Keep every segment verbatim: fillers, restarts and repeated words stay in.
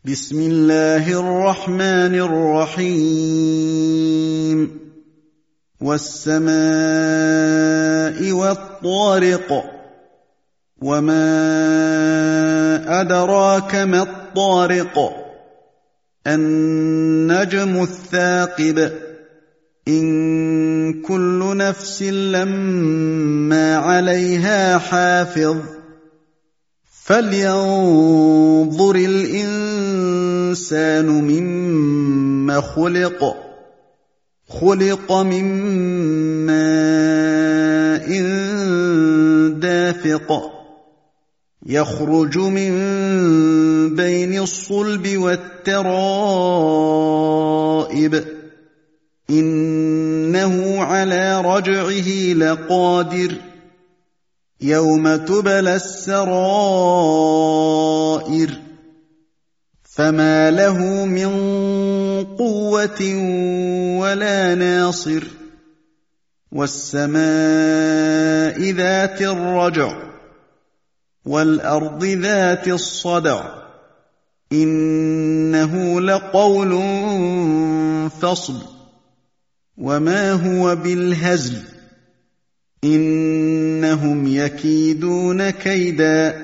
بسم الله الرحمن الرحيم والسماء والطارق وما أدراك ما الطارق النجم الثاقب إن كل نفس لما عليها حافظ فلينظر الإنسان مما خلق خلق من ماء دافق يخرج من بين الصلب والترائب إنه على رجعه لقادر يوم تبلى السرائر فما له من قوة ولا ناصر والسماء ذات الرجع والأرض ذات الصدع إنه لقول فصل وما هو بالهزل إنهم يكيدون كيدا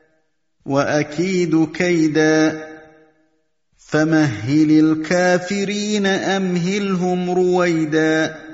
وأكيد كيدا فمهل الكافرين أمهلهم رويدا